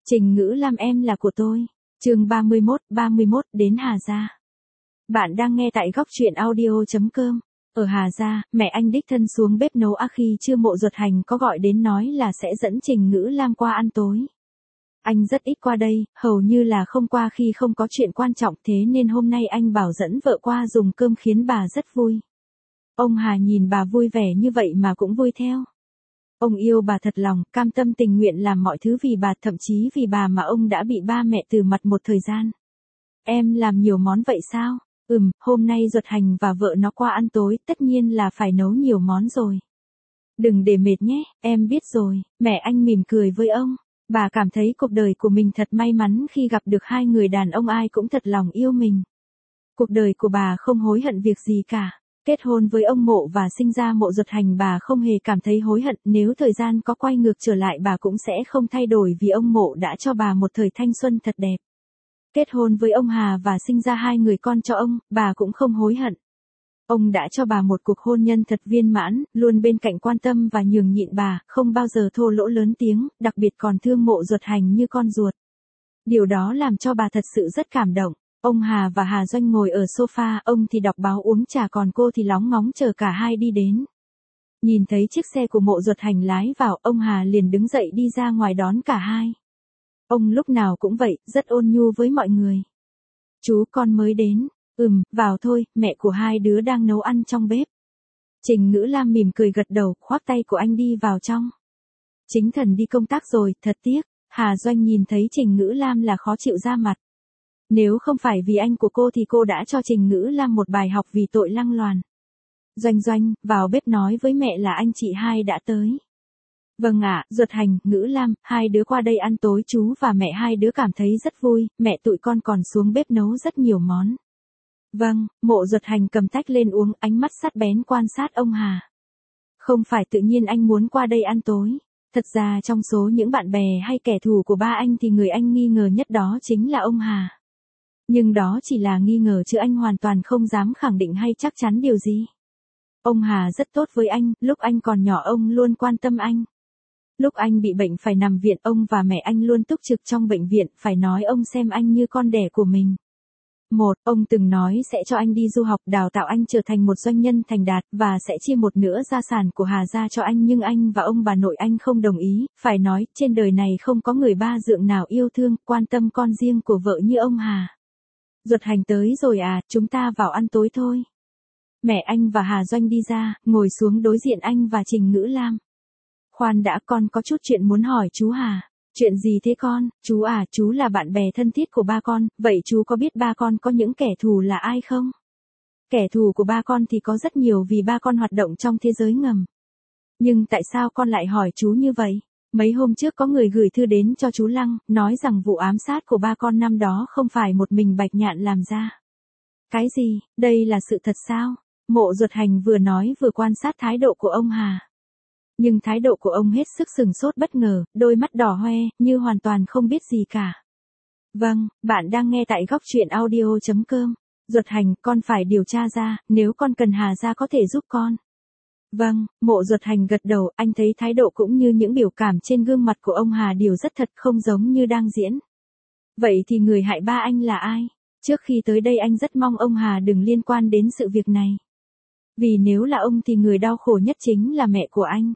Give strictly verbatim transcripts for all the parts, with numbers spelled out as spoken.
Trình Ngữ Lam em là của tôi. Chương ba mươi mốt, ba mươi mốt đến Hà Gia. Bạn đang nghe tại góc truyện audio chấm com. Ở Hà Gia, mẹ anh đích thân xuống bếp nấu a khi chưa Mộ Duật Hành có gọi đến nói là sẽ dẫn Trình Ngữ Lam qua ăn tối. Anh rất ít qua đây, hầu như là không qua khi không có chuyện quan trọng, thế nên hôm nay anh bảo dẫn vợ qua dùng cơm khiến bà rất vui. Ông Hà nhìn bà vui vẻ như vậy mà cũng vui theo. Ông yêu bà thật lòng, cam tâm tình nguyện làm mọi thứ vì bà, thậm chí vì bà mà ông đã bị ba mẹ từ mặt một thời gian. Em làm nhiều món vậy sao? Ừm, hôm nay Duật Hành và vợ nó qua ăn tối, tất nhiên là phải nấu nhiều món rồi. Đừng để mệt nhé, em biết rồi. Mẹ anh mỉm cười với ông. Bà cảm thấy cuộc đời của mình thật may mắn khi gặp được hai người đàn ông ai cũng thật lòng yêu mình. Cuộc đời của bà không hối hận việc gì cả. Kết hôn với ông Mộ và sinh ra Mộ Duật Hành bà không hề cảm thấy hối hận, nếu thời gian có quay ngược trở lại bà cũng sẽ không thay đổi vì ông Mộ đã cho bà một thời thanh xuân thật đẹp. Kết hôn với ông Hà và sinh ra hai người con cho ông, bà cũng không hối hận. Ông đã cho bà một cuộc hôn nhân thật viên mãn, luôn bên cạnh quan tâm và nhường nhịn bà, không bao giờ thô lỗ lớn tiếng, đặc biệt còn thương Mộ Duật Hành như con ruột. Điều đó làm cho bà thật sự rất cảm động. Ông Hà và Hà Doanh ngồi ở sofa, ông thì đọc báo uống trà còn cô thì lóng ngóng chờ cả hai đi đến. Nhìn thấy chiếc xe của Mộ Duật Hành lái vào, ông Hà liền đứng dậy đi ra ngoài đón cả hai. Ông lúc nào cũng vậy, rất ôn nhu với mọi người. Chú con mới đến. Ừm, vào thôi, mẹ của hai đứa đang nấu ăn trong bếp. Trình Ngữ Lam mỉm cười gật đầu, khoác tay của anh đi vào trong. Chính thần đi công tác rồi, thật tiếc. Hà Doanh nhìn thấy Trình Ngữ Lam là khó chịu ra mặt. Nếu không phải vì anh của cô thì cô đã cho Trình Ngữ Lam một bài học vì tội lăng loàn. Doanh Doanh, vào bếp nói với mẹ là anh chị hai đã tới. Vâng ạ, Duật Hành, Ngữ Lam, hai đứa qua đây ăn tối, chú và mẹ hai đứa cảm thấy rất vui, mẹ tụi con còn xuống bếp nấu rất nhiều món. Vâng, Mộ Duật Hành cầm tách lên uống, ánh mắt sắc bén quan sát ông Hà. Không phải tự nhiên anh muốn qua đây ăn tối. Thật ra trong số những bạn bè hay kẻ thù của ba anh thì người anh nghi ngờ nhất đó chính là ông Hà. Nhưng đó chỉ là nghi ngờ chứ anh hoàn toàn không dám khẳng định hay chắc chắn điều gì. Ông Hà rất tốt với anh, lúc anh còn nhỏ ông luôn quan tâm anh. Lúc anh bị bệnh phải nằm viện, ông và mẹ anh luôn túc trực trong bệnh viện, phải nói ông xem anh như con đẻ của mình. Một, ông từng nói sẽ cho anh đi du học, đào tạo anh trở thành một doanh nhân thành đạt, và sẽ chia một nửa gia sản của Hà Gia cho anh, nhưng anh và ông bà nội anh không đồng ý, phải nói, trên đời này không có người ba dượng nào yêu thương, quan tâm con riêng của vợ như ông Hà. Duật Hành tới rồi à, chúng ta vào ăn tối thôi. Mẹ anh và Hà Doanh đi ra, ngồi xuống đối diện anh và Trình Ngữ Lam. Khoan đã, con có chút chuyện muốn hỏi chú Hà. Chuyện gì thế con? Chú à, chú là bạn bè thân thiết của ba con, vậy chú có biết ba con có những kẻ thù là ai không? Kẻ thù của ba con thì có rất nhiều vì ba con hoạt động trong thế giới ngầm. Nhưng tại sao con lại hỏi chú như vậy? Mấy hôm trước có người gửi thư đến cho chú Lăng, nói rằng vụ ám sát của ba con năm đó không phải một mình Bạch Nhạn làm ra. Cái gì, đây là sự thật sao? Mộ Duật Hành vừa nói vừa quan sát thái độ của ông Hà. Nhưng thái độ của ông hết sức sừng sốt bất ngờ, đôi mắt đỏ hoe, như hoàn toàn không biết gì cả. Vâng, bạn đang nghe tại góc truyện audio chấm com. Duật Hành, con phải điều tra ra, nếu con cần Hà Gia có thể giúp con. Vâng, Mộ Duật Hành gật đầu, anh thấy thái độ cũng như những biểu cảm trên gương mặt của ông Hà đều rất thật, không giống như đang diễn. Vậy thì người hại ba anh là ai? Trước khi tới đây anh rất mong ông Hà đừng liên quan đến sự việc này. Vì nếu là ông thì người đau khổ nhất chính là mẹ của anh.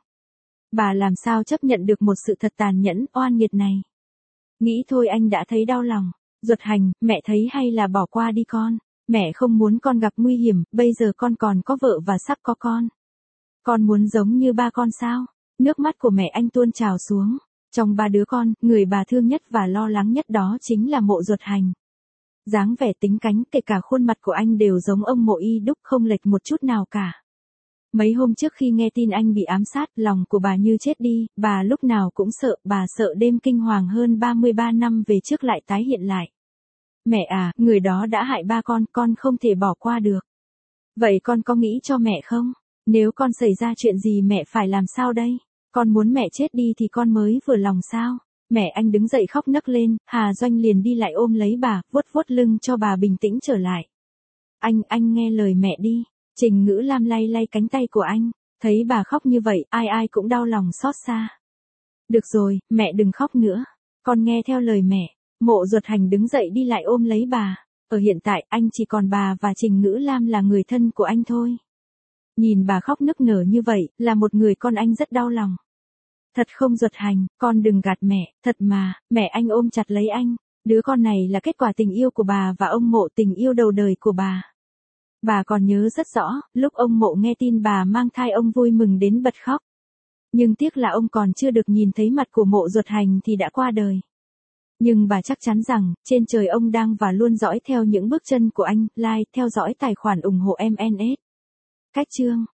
Bà làm sao chấp nhận được một sự thật tàn nhẫn, oan nghiệt này. Nghĩ thôi anh đã thấy đau lòng. Duật Hành, mẹ thấy hay là bỏ qua đi con. Mẹ không muốn con gặp nguy hiểm, bây giờ con còn có vợ và sắp có con. Con muốn giống như ba con sao? Nước mắt của mẹ anh tuôn trào xuống. Trong ba đứa con, người bà thương nhất và lo lắng nhất đó chính là Mộ Duật Hành. Dáng vẻ tính cánh, kể cả khuôn mặt của anh đều giống ông Mộ y đúc, không lệch một chút nào cả. Mấy hôm trước khi nghe tin anh bị ám sát, lòng của bà như chết đi, bà lúc nào cũng sợ, bà sợ đêm kinh hoàng hơn ba mươi ba năm về trước lại tái hiện lại. Mẹ à, người đó đã hại ba con, con không thể bỏ qua được. Vậy con có nghĩ cho mẹ không? Nếu con xảy ra chuyện gì mẹ phải làm sao đây? Con muốn mẹ chết đi thì con mới vừa lòng sao? Mẹ anh đứng dậy khóc nấc lên, Hà Doanh liền đi lại ôm lấy bà, vuốt vuốt lưng cho bà bình tĩnh trở lại. Anh, anh nghe lời mẹ đi. Trình Ngữ Lam lay lay cánh tay của anh, thấy bà khóc như vậy, ai ai cũng đau lòng xót xa. Được rồi, mẹ đừng khóc nữa. Con nghe theo lời mẹ. Mộ Duật Hành đứng dậy đi lại ôm lấy bà. Ở hiện tại anh chỉ còn bà và Trình Ngữ Lam là người thân của anh thôi. Nhìn bà khóc nức nở như vậy, là một người con anh rất đau lòng. Thật không Duật Hành, con đừng gạt mẹ, thật mà, mẹ anh ôm chặt lấy anh. Đứa con này là kết quả tình yêu của bà và ông Mộ, tình yêu đầu đời của bà. Bà còn nhớ rất rõ, lúc ông Mộ nghe tin bà mang thai ông vui mừng đến bật khóc. Nhưng tiếc là ông còn chưa được nhìn thấy mặt của Mộ Duật Hành thì đã qua đời. Nhưng bà chắc chắn rằng, trên trời ông đang và luôn dõi theo những bước chân của anh, like, theo dõi tài khoản ủng hộ em en ét. Cách chương